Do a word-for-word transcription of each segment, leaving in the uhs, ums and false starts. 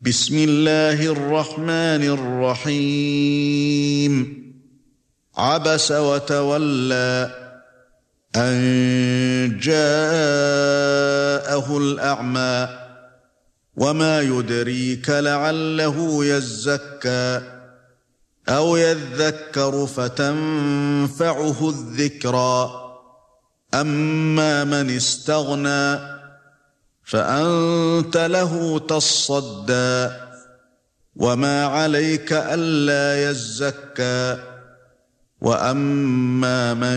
بسم الله الرحمن الرحيم عبس وتولى أن جاءه الأعمى وما يدريك لعله يزكى أو يذكر فتنفعه الذكرى أما من استغنى فأنت له تصدى وما عليك ألا يزكى وأما من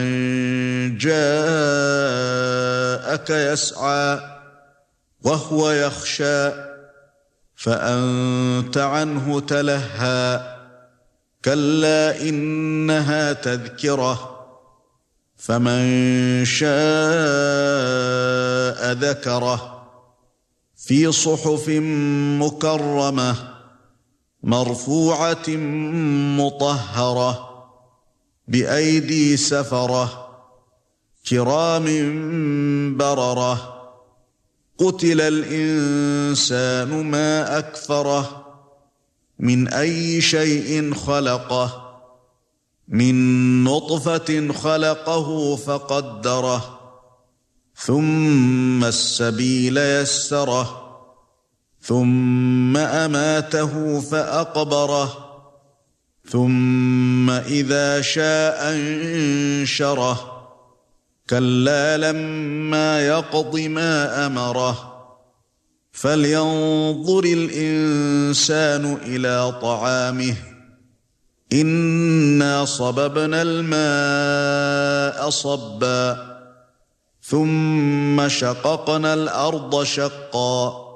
جاءك يسعى وهو يخشى فأنت عنه تلهى كلا إنها تذكرة فمن شاء ذكره في صحف مكرمة مرفوعة مطهرة بأيدي سفرة كرام بررة قتل الإنسان ما أكفره من أي شيء خلقه من نطفة خلقه فقدره ثم السبيل يسره ثم أماته فأقبره ثم إذا شاء انشره كلا لما يقض ما أمره فلينظر الإنسان إلى طعامه إنا صببنا الماء صبا ثم شققنا الأرض شقا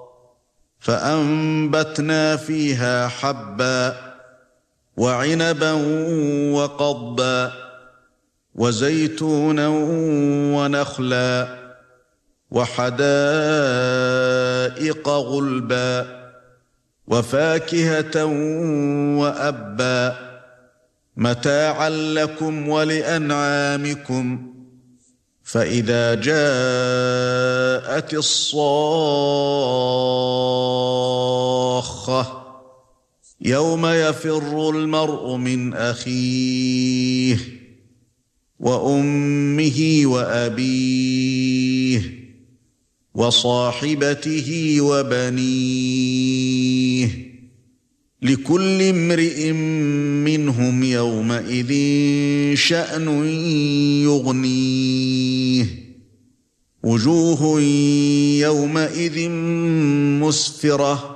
فأنبتنا فيها حبا وعنبا وقضبا وزيتونا ونخلا وحدائق غلبا وفاكهة وأبا متاعا لكم ولأنعامكم فإذا جاءت الصاخة يوم يفر المرء من أخيه وأمه وأبيه وصاحبته وبنيه لكل امرئ منهم يومئذ شأن يغنيه وجوه يومئذ مسفرة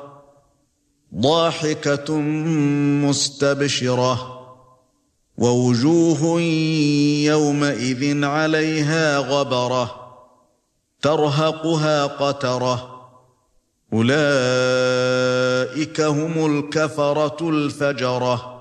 ضاحكة مستبشرة ووجوه يومئذ عليها غبرة ترهقها قترة أولئك هم الكفرة الفجرة